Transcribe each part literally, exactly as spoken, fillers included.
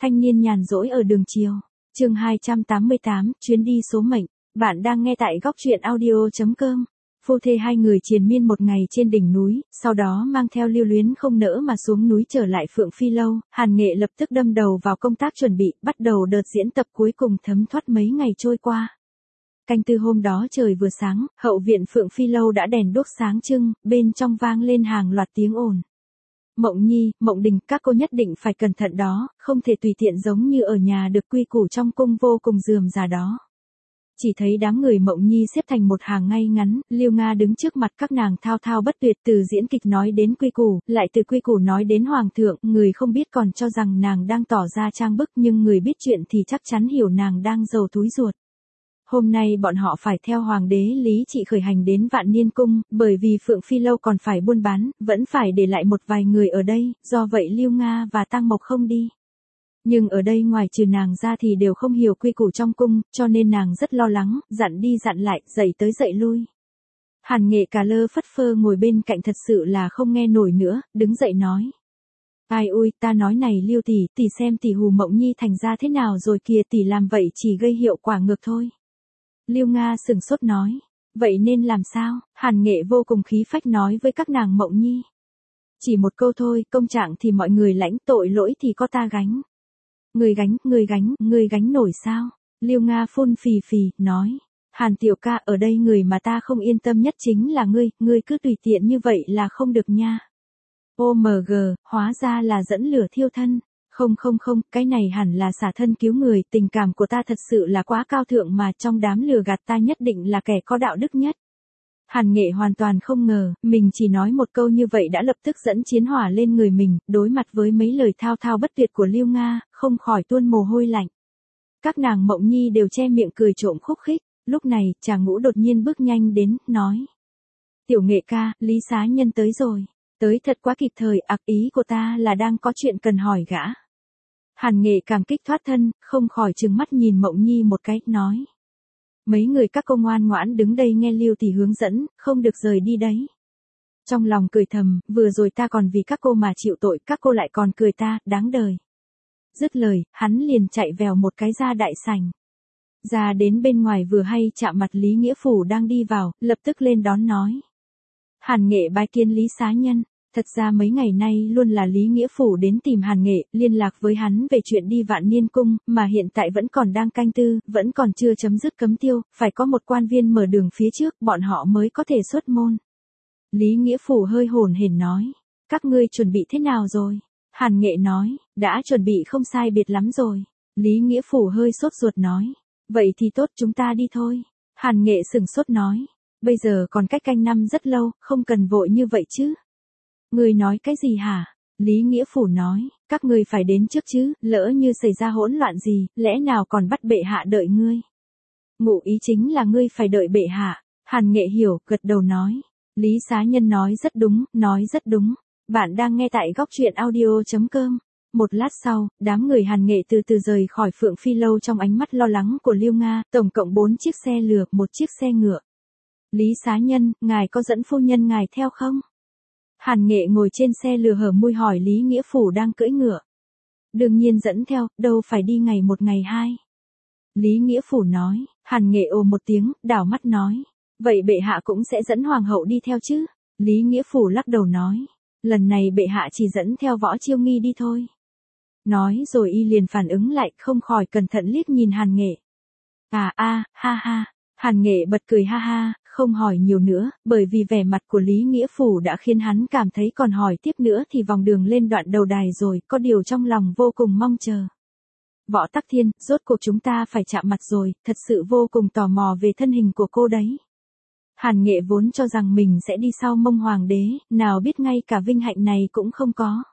Thanh niên nhàn rỗi ở đường chiều. Chương hai trăm tám mươi tám, chuyến đi số mệnh. Bạn đang nghe tại góc truyện audio chấm com. Phu thê hai người triền miên một ngày trên đỉnh núi, sau đó mang theo Lưu Luyến không nỡ mà xuống núi trở lại Phượng Phi Lâu. Hàn Nghệ lập tức đâm đầu vào công tác chuẩn bị, bắt đầu đợt diễn tập cuối cùng thấm thoát mấy ngày trôi qua. Canh tư hôm đó trời vừa sáng, hậu viện Phượng Phi Lâu đã đèn đuốc sáng trưng, bên trong vang lên hàng loạt tiếng ồn. Mộng Nhi, Mộng Đình, các cô nhất định phải cẩn thận đó, không thể tùy tiện giống như ở nhà được quy củ trong cung vô cùng rườm rà đó. Chỉ thấy đám người Mộng Nhi xếp thành một hàng ngay ngắn, Liêu Nga đứng trước mặt các nàng thao thao bất tuyệt, từ diễn kịch nói đến quy củ, lại từ quy củ nói đến hoàng thượng, người không biết còn cho rằng nàng đang tỏ ra trang bức, nhưng người biết chuyện thì chắc chắn hiểu nàng đang giầu túi ruột. Hôm nay bọn họ phải theo hoàng đế Lý Trị khởi hành đến Vạn Niên Cung, bởi vì Phượng Phi Lâu còn phải buôn bán, vẫn phải để lại một vài người ở đây, do vậy Liêu Nga và Tăng Mộc không đi. Nhưng ở đây ngoài trừ nàng ra thì đều không hiểu quy củ trong cung, cho nên nàng rất lo lắng, dặn đi dặn lại, dậy tới dậy lui. Hàn Nghệ cà lơ phất phơ ngồi bên cạnh thật sự là không nghe nổi nữa, đứng dậy nói. Ai ui, ta nói này Liêu tỷ, tỷ xem tỷ hù Mộng Nhi thành ra thế nào rồi kìa, tỷ làm vậy chỉ gây hiệu quả ngược thôi. Liêu Nga sừng sốt nói, vậy nên làm sao? Hàn Nghệ vô cùng khí phách nói với các nàng Mộng Nhi. Chỉ một câu thôi, công trạng thì mọi người lãnh, tội lỗi thì có ta gánh. Người gánh, người gánh, người gánh nổi sao? Liêu Nga phun phì phì, nói. Hàn tiểu ca, ở đây người mà ta không yên tâm nhất chính là ngươi, ngươi cứ tùy tiện như vậy là không được nha. ô em giê, hóa ra là dẫn lửa thiêu thân. Không không không, cái này hẳn là xả thân cứu người, tình cảm của ta thật sự là quá cao thượng mà trong đám lừa gạt ta nhất định là kẻ có đạo đức nhất. Hàn Nghệ hoàn toàn không ngờ, mình chỉ nói một câu như vậy đã lập tức dẫn chiến hỏa lên người mình, đối mặt với mấy lời thao thao bất tuyệt của Liêu Nga, không khỏi tuôn mồ hôi lạnh. Các nàng Mộng Nhi đều che miệng cười trộm khúc khích, lúc này, chàng Ngũ đột nhiên bước nhanh đến, nói. Tiểu Nghệ ca, Lý xá nhân tới rồi, tới thật quá kịp thời, ặc ý của ta là đang có chuyện cần hỏi gã. Hàn Nghệ cảm kích thoát thân, không khỏi trừng mắt nhìn Mộng Nhi một cái, nói. Mấy người các cô ngoan ngoãn đứng đây nghe Liêu tỷ hướng dẫn, không được rời đi đấy. Trong lòng cười thầm, vừa rồi ta còn vì các cô mà chịu tội, các cô lại còn cười ta, đáng đời. Dứt lời, hắn liền chạy vèo một cái ra đại sảnh. Ra đến bên ngoài vừa hay chạm mặt Lý Nghĩa Phủ đang đi vào, lập tức lên đón nói. Hàn Nghệ bái kiến Lý xá nhân. Thật ra mấy ngày nay luôn là Lý Nghĩa Phủ đến tìm Hàn Nghệ, liên lạc với hắn về chuyện đi Vạn Niên Cung, mà hiện tại vẫn còn đang canh tư, vẫn còn chưa chấm dứt cấm tiêu, phải có một quan viên mở đường phía trước, bọn họ mới có thể xuất môn. Lý Nghĩa Phủ hơi hồn hển nói, các ngươi chuẩn bị thế nào rồi? Hàn Nghệ nói, đã chuẩn bị không sai biệt lắm rồi. Lý Nghĩa Phủ hơi sốt ruột nói, vậy thì tốt, chúng ta đi thôi. Hàn Nghệ sừng sốt nói, bây giờ còn cách canh năm rất lâu, không cần vội như vậy chứ. Ngươi nói cái gì hả? Lý Nghĩa Phủ nói, các ngươi phải đến trước chứ, lỡ như xảy ra hỗn loạn gì, lẽ nào còn bắt bệ hạ đợi ngươi? Ngụ ý chính là ngươi phải đợi bệ hạ. Hàn Nghệ hiểu, gật đầu nói. Lý xá nhân nói rất đúng, nói rất đúng. Bạn đang nghe tại góc truyện audio chấm com. Một lát sau, đám người Hàn Nghệ từ từ rời khỏi Phượng Phi Lâu trong ánh mắt lo lắng của Liêu Nga, tổng cộng bốn chiếc xe lừa, một chiếc xe ngựa. Lý xá nhân, ngài có dẫn phu nhân ngài theo không? Hàn Nghệ ngồi trên xe lừa hở môi hỏi Lý Nghĩa Phủ đang cưỡi ngựa. Đương nhiên dẫn theo, đâu phải đi ngày một ngày hai. Lý Nghĩa Phủ nói, Hàn Nghệ ồ một tiếng, đảo mắt nói. Vậy bệ hạ cũng sẽ dẫn hoàng hậu đi theo chứ? Lý Nghĩa Phủ lắc đầu nói. Lần này bệ hạ chỉ dẫn theo Võ Chiêu Nghi đi thôi. Nói rồi y liền phản ứng lại, không khỏi cẩn thận liếc nhìn Hàn Nghệ. À a, ha ha. Hàn Nghệ bật cười ha ha, không hỏi nhiều nữa, bởi vì vẻ mặt của Lý Nghĩa Phủ đã khiến hắn cảm thấy còn hỏi tiếp nữa thì vòng đường lên đoạn đầu đài rồi, có điều trong lòng vô cùng mong chờ. Võ Tắc Thiên, rốt cuộc chúng ta phải chạm mặt rồi, thật sự vô cùng tò mò về thân hình của cô đấy. Hàn Nghệ vốn cho rằng mình sẽ đi sau mông hoàng đế, nào biết ngay cả vinh hạnh này cũng không có.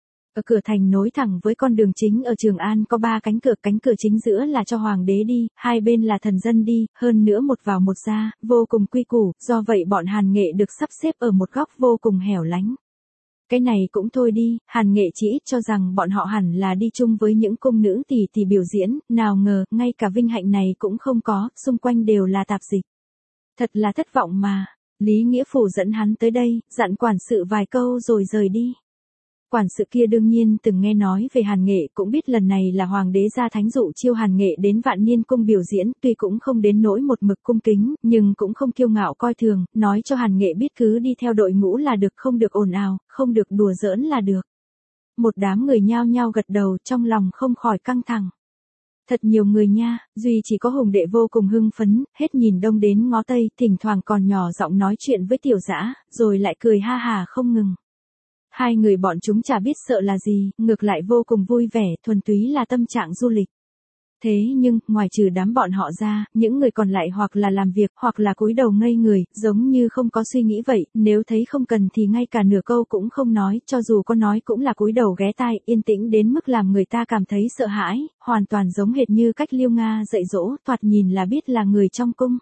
Ở cửa thành nối thẳng với con đường chính ở Trường An có ba cánh cửa, cánh cửa chính giữa là cho hoàng đế đi, hai bên là thần dân đi, hơn nữa một vào một ra, vô cùng quy củ, do vậy bọn Hàn Nghệ được sắp xếp ở một góc vô cùng hẻo lánh. Cái này cũng thôi đi, Hàn Nghệ chỉ ít cho rằng bọn họ hẳn là đi chung với những cung nữ tỷ tỷ biểu diễn, nào ngờ, ngay cả vinh hạnh này cũng không có, xung quanh đều là tạp dịch. Thật là thất vọng mà. Lý Nghĩa Phủ dẫn hắn tới đây, dặn quản sự vài câu rồi rời đi. Quản sự kia đương nhiên từng nghe nói về Hàn Nghệ, cũng biết lần này là hoàng đế ra thánh dụ chiêu Hàn Nghệ đến Vạn Niên cung biểu diễn, tuy cũng không đến nỗi một mực cung kính, nhưng cũng không kiêu ngạo coi thường, nói cho Hàn Nghệ biết cứ đi theo đội ngũ là được, không được ồn ào, không được đùa giỡn là được. Một đám người nhao nhao gật đầu, trong lòng không khỏi căng thẳng. Thật nhiều người nha, duy chỉ có Hùng Đệ vô cùng hưng phấn, hết nhìn đông đến ngó tây, thỉnh thoảng còn nhỏ giọng nói chuyện với Tiểu Dã, rồi lại cười ha hà không ngừng. Hai người bọn chúng chả biết sợ là gì, ngược lại vô cùng vui vẻ, thuần túy là tâm trạng du lịch. Thế nhưng, ngoài trừ đám bọn họ ra, những người còn lại hoặc là làm việc, hoặc là cúi đầu ngây người, giống như không có suy nghĩ vậy, nếu thấy không cần thì ngay cả nửa câu cũng không nói, cho dù có nói cũng là cúi đầu ghé tai, yên tĩnh đến mức làm người ta cảm thấy sợ hãi, hoàn toàn giống hệt như cách Liêu Nga dạy dỗ, thoạt nhìn là biết là người trong cung.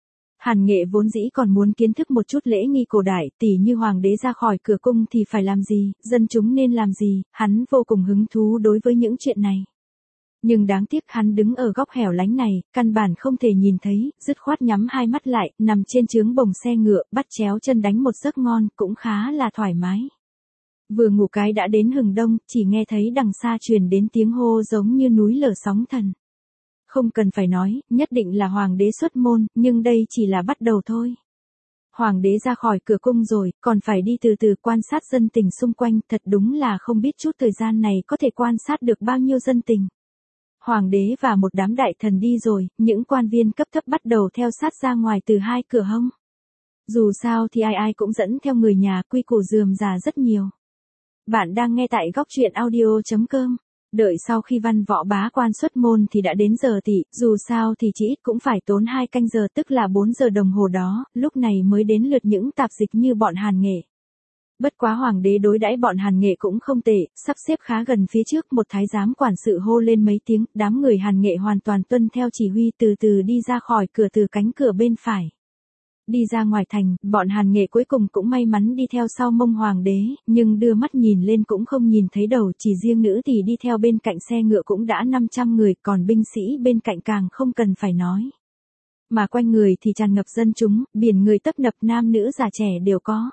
Hàn Nghệ vốn dĩ còn muốn kiến thức một chút lễ nghi cổ đại, tỉ như hoàng đế ra khỏi cửa cung thì phải làm gì, dân chúng nên làm gì, hắn vô cùng hứng thú đối với những chuyện này. Nhưng đáng tiếc hắn đứng ở góc hẻo lánh này, căn bản không thể nhìn thấy, dứt khoát nhắm hai mắt lại, nằm trên chướng bồng xe ngựa, bắt chéo chân đánh một giấc ngon, cũng khá là thoải mái. Vừa ngủ cái đã đến hừng đông, chỉ nghe thấy đằng xa truyền đến tiếng hô giống như núi lở sóng thần. Không cần phải nói, nhất định là hoàng đế xuất môn, nhưng đây chỉ là bắt đầu thôi. Hoàng đế ra khỏi cửa cung rồi, còn phải đi từ từ quan sát dân tình xung quanh, thật đúng là không biết chút thời gian này có thể quan sát được bao nhiêu dân tình. Hoàng đế và một đám đại thần đi rồi, những quan viên cấp thấp bắt đầu theo sát ra ngoài từ hai cửa hông. Dù sao thì ai ai cũng dẫn theo người nhà, quy củ rườm rà rất nhiều. Bạn đang nghe tại góc truyện audio chấm com. Đợi sau khi văn võ bá quan xuất môn thì đã đến giờ tỵ, dù sao thì chỉ ít cũng phải tốn hai canh giờ, tức là bốn giờ đồng hồ đó, lúc này mới đến lượt những tạp dịch như bọn Hàn Nghệ. Bất quá hoàng đế đối đãi bọn Hàn Nghệ cũng không tệ, sắp xếp khá gần phía trước, một thái giám quản sự hô lên mấy tiếng, đám người Hàn Nghệ hoàn toàn tuân theo chỉ huy, từ từ đi ra khỏi cửa từ cánh cửa bên phải. Đi ra ngoài thành, bọn Hàn Nghệ cuối cùng cũng may mắn đi theo sau mông hoàng đế, nhưng đưa mắt nhìn lên cũng không nhìn thấy đầu, chỉ riêng nữ thì đi theo bên cạnh xe ngựa cũng đã năm trăm người, còn binh sĩ bên cạnh càng không cần phải nói. Mà quanh người thì tràn ngập dân chúng, biển người tấp nập, nam nữ già trẻ đều có.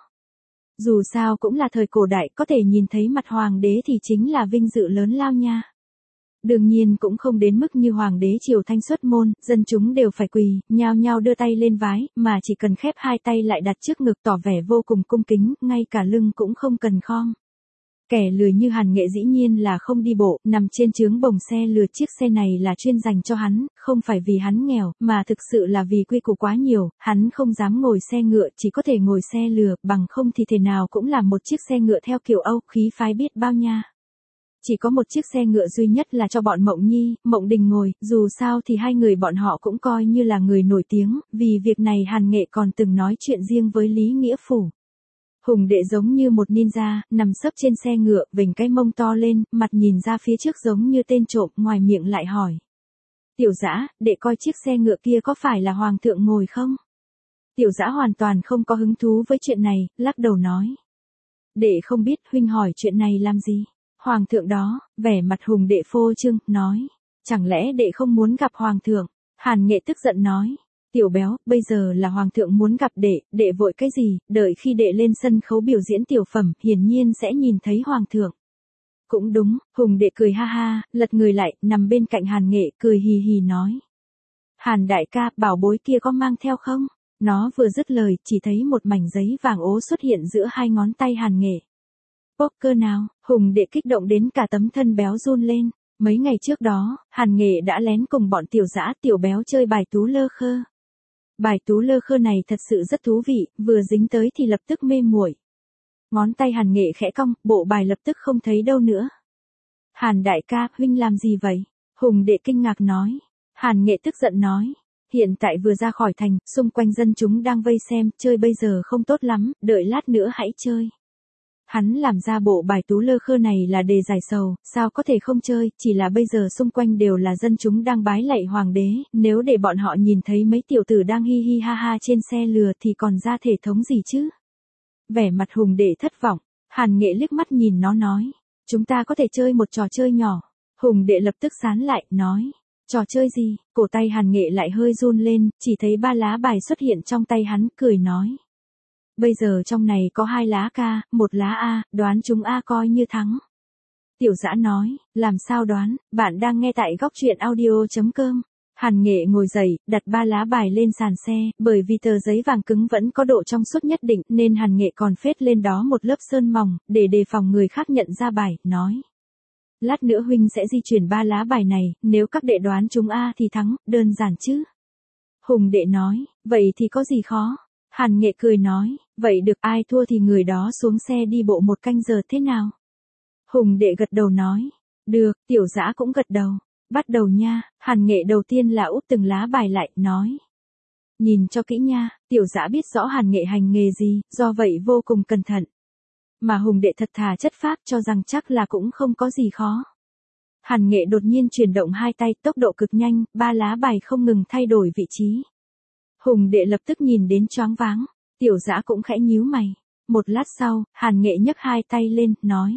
Dù sao cũng là thời cổ đại, có thể nhìn thấy mặt hoàng đế thì chính là vinh dự lớn lao nha. Đương nhiên cũng không đến mức như hoàng đế triều thanh xuất môn, dân chúng đều phải quỳ, nhao nhao đưa tay lên vái, mà chỉ cần khép hai tay lại đặt trước ngực tỏ vẻ vô cùng cung kính, ngay cả lưng cũng không cần khom. Kẻ lười như Hàn Nghệ dĩ nhiên là không đi bộ, nằm trên chướng bồng xe lừa, chiếc xe này là chuyên dành cho hắn, không phải vì hắn nghèo, mà thực sự là vì quy củ quá nhiều, hắn không dám ngồi xe ngựa, chỉ có thể ngồi xe lừa, bằng không thì thể nào cũng là một chiếc xe ngựa theo kiểu Âu, khí phái biết bao nha. Chỉ có một chiếc xe ngựa duy nhất là cho bọn Mộng Nhi, Mộng Đình ngồi, dù sao thì hai người bọn họ cũng coi như là người nổi tiếng, vì việc này Hàn Nghệ còn từng nói chuyện riêng với Lý Nghĩa Phủ. Hùng Đệ giống như một ninja, nằm sấp trên xe ngựa, vểnh cái mông to lên, mặt nhìn ra phía trước giống như tên trộm, ngoài miệng lại hỏi. Tiểu Dã, đệ coi chiếc xe ngựa kia có phải là hoàng thượng ngồi không? Tiểu Dã hoàn toàn không có hứng thú với chuyện này, lắc đầu nói. Đệ không biết, huynh hỏi chuyện này làm gì? Hoàng thượng đó, vẻ mặt Hùng Đệ phô trương, nói. Chẳng lẽ đệ không muốn gặp hoàng thượng? Hàn Nghệ tức giận nói. Tiểu béo, bây giờ là hoàng thượng muốn gặp đệ, đệ vội cái gì, đợi khi đệ lên sân khấu biểu diễn tiểu phẩm, hiển nhiên sẽ nhìn thấy hoàng thượng. Cũng đúng, Hùng Đệ cười ha ha, lật người lại, nằm bên cạnh Hàn Nghệ, cười hì hì nói. Hàn đại ca, bảo bối kia có mang theo không? Nó vừa dứt lời, chỉ thấy một mảnh giấy vàng ố xuất hiện giữa hai ngón tay Hàn Nghệ. Poker nào, Hùng Đệ kích động đến cả tấm thân béo run lên. Mấy ngày trước đó, Hàn Nghệ đã lén cùng bọn Tiểu Dã, Tiểu béo chơi bài tú lơ khơ. Bài tú lơ khơ này thật sự rất thú vị, vừa dính tới thì lập tức mê muội. Ngón tay Hàn Nghệ khẽ cong, bộ bài lập tức không thấy đâu nữa. Hàn đại ca, huynh làm gì vậy? Hùng Đệ kinh ngạc nói. Hàn Nghệ tức giận nói. Hiện tại vừa ra khỏi thành, xung quanh dân chúng đang vây xem, chơi bây giờ không tốt lắm, đợi lát nữa hãy chơi. Hắn làm ra bộ bài tú lơ khơ này là để giải sầu, sao có thể không chơi, chỉ là bây giờ xung quanh đều là dân chúng đang bái lạy hoàng đế, nếu để bọn họ nhìn thấy mấy tiểu tử đang hi hi ha ha trên xe lừa thì còn ra thể thống gì chứ? Vẻ mặt Hùng Đệ thất vọng, Hàn Nghệ liếc mắt nhìn nó nói, chúng ta có thể chơi một trò chơi nhỏ. Hùng Đệ lập tức sán lại, nói, trò chơi gì? Cổ tay Hàn Nghệ lại hơi run lên, chỉ thấy ba lá bài xuất hiện trong tay hắn, cười nói. bây giờ trong này có hai lá ca, một lá A, đoán chúng A coi như thắng. Tiểu Dã nói, làm sao đoán, bạn đang nghe tại góc truyện audio.com. Hàn Nghệ ngồi dậy, đặt ba lá bài lên sàn xe, bởi vì tờ giấy vàng cứng vẫn có độ trong suốt nhất định, nên Hàn Nghệ còn phết lên đó một lớp sơn mỏng, để đề phòng người khác nhận ra bài, nói. Lát nữa huynh sẽ di chuyển ba lá bài này, nếu các đệ đoán chúng A thì thắng, đơn giản chứ. Hùng đệ nói, vậy thì có gì khó? Hàn Nghệ cười nói, vậy được, ai thua thì người đó xuống xe đi bộ một canh giờ thế nào? Hùng đệ gật đầu nói, được, Tiểu Dã cũng gật đầu. Bắt đầu nha, Hàn Nghệ đầu tiên là úp từng lá bài lại, nói. Nhìn cho kỹ nha, Tiểu Dã biết rõ Hàn Nghệ hành nghề gì, do vậy vô cùng cẩn thận. Mà Hùng đệ thật thà chất phác cho rằng chắc là cũng không có gì khó. Hàn Nghệ đột nhiên chuyển động hai tay, tốc độ cực nhanh, ba lá bài không ngừng thay đổi vị trí. Hùng đệ lập tức nhìn đến choáng váng, Tiểu Dã cũng khẽ nhíu mày. Một lát sau, Hàn Nghệ nhấc hai tay lên, nói.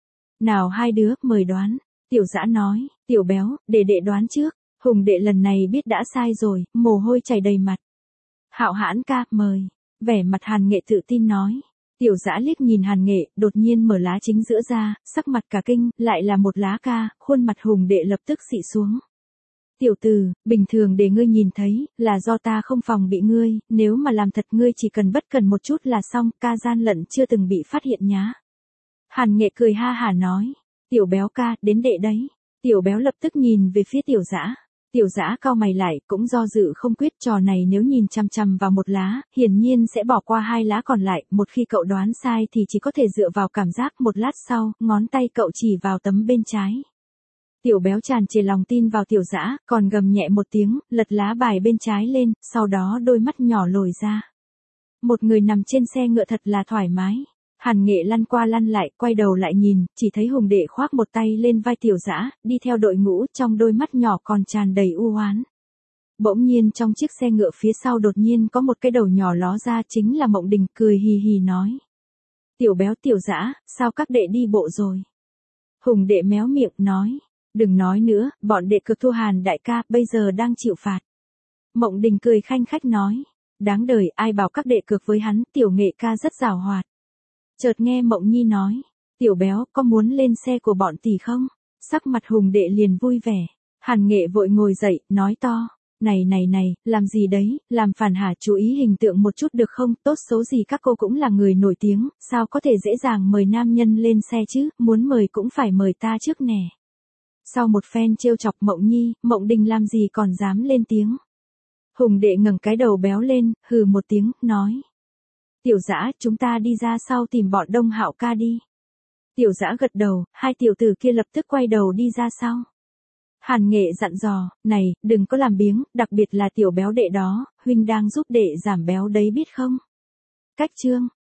Nào hai đứa, mời đoán. Tiểu Dã nói, Tiểu Béo, để đệ đoán trước. Hùng đệ lần này biết đã sai rồi, mồ hôi chảy đầy mặt. Hạo Hãn ca, mời. Vẻ mặt Hàn Nghệ tự tin nói. Tiểu Dã liếc nhìn Hàn Nghệ, đột nhiên mở lá chính giữa ra, sắc mặt cả kinh, lại là một lá ca, khuôn mặt Hùng đệ lập tức xị xuống. Tiểu tử, bình thường để ngươi nhìn thấy, là do ta không phòng bị ngươi, nếu mà làm thật ngươi chỉ cần bất cần một chút là xong, ca gian lận chưa từng bị phát hiện nhá. Hàn Nghệ cười ha hả nói. Tiểu Béo ca, đến đệ đấy. Tiểu Béo lập tức nhìn về phía Tiểu Dã. Tiểu Dã cau mày lại, cũng do dự không quyết, trò này nếu nhìn chằm chằm vào một lá, hiển nhiên sẽ bỏ qua hai lá còn lại, một khi cậu đoán sai thì chỉ có thể dựa vào cảm giác. Một lát sau, ngón tay cậu chỉ vào tấm bên trái. Tiểu Béo tràn trề lòng tin vào Tiểu Dã, còn gầm nhẹ một tiếng, lật lá bài bên trái lên, sau đó đôi mắt nhỏ lồi ra. Một người nằm trên xe ngựa thật là thoải mái. Hàn Nghệ lăn qua lăn lại, quay đầu lại nhìn, chỉ thấy Hùng đệ khoác một tay lên vai Tiểu Dã, đi theo đội ngũ, trong đôi mắt nhỏ còn tràn đầy u oán. Bỗng nhiên trong chiếc xe ngựa phía sau đột nhiên có một cái đầu nhỏ ló ra, chính là Mộng Đình, cười hì hì nói. Tiểu Béo, Tiểu Dã, sao các đệ đi bộ rồi? Hùng đệ méo miệng, nói. Đừng nói nữa, bọn đệ cực thua Hàn đại ca, bây giờ đang chịu phạt. Mộng Đình cười khanh khách nói. Đáng đời, ai bảo các đệ cược với hắn, Tiểu Nghệ ca rất giàu hoạt. Chợt nghe Mộng Nhi nói, Tiểu Béo, có muốn lên xe của bọn tỷ không? Sắc mặt Hùng đệ liền vui vẻ. Hàn Nghệ vội ngồi dậy, nói to, này này này, làm gì đấy, làm phản hả, chú ý hình tượng một chút được không, tốt xấu gì các cô cũng là người nổi tiếng, sao có thể dễ dàng mời nam nhân lên xe chứ, muốn mời cũng phải mời ta trước nè. Sau một phen trêu chọc Mộng Nhi, Mộng Đình làm gì còn dám lên tiếng. Hùng đệ ngẩng cái đầu béo lên, hừ một tiếng, nói. Tiểu Dã, chúng ta đi ra sau tìm bọn Đông Hạo ca đi. Tiểu Dã gật đầu, hai tiểu tử kia lập tức quay đầu đi ra sau. Hàn Nghệ dặn dò, này, đừng có làm biếng, đặc biệt là Tiểu Béo đệ đó, huynh đang giúp đệ giảm béo đấy biết không? Cách chương.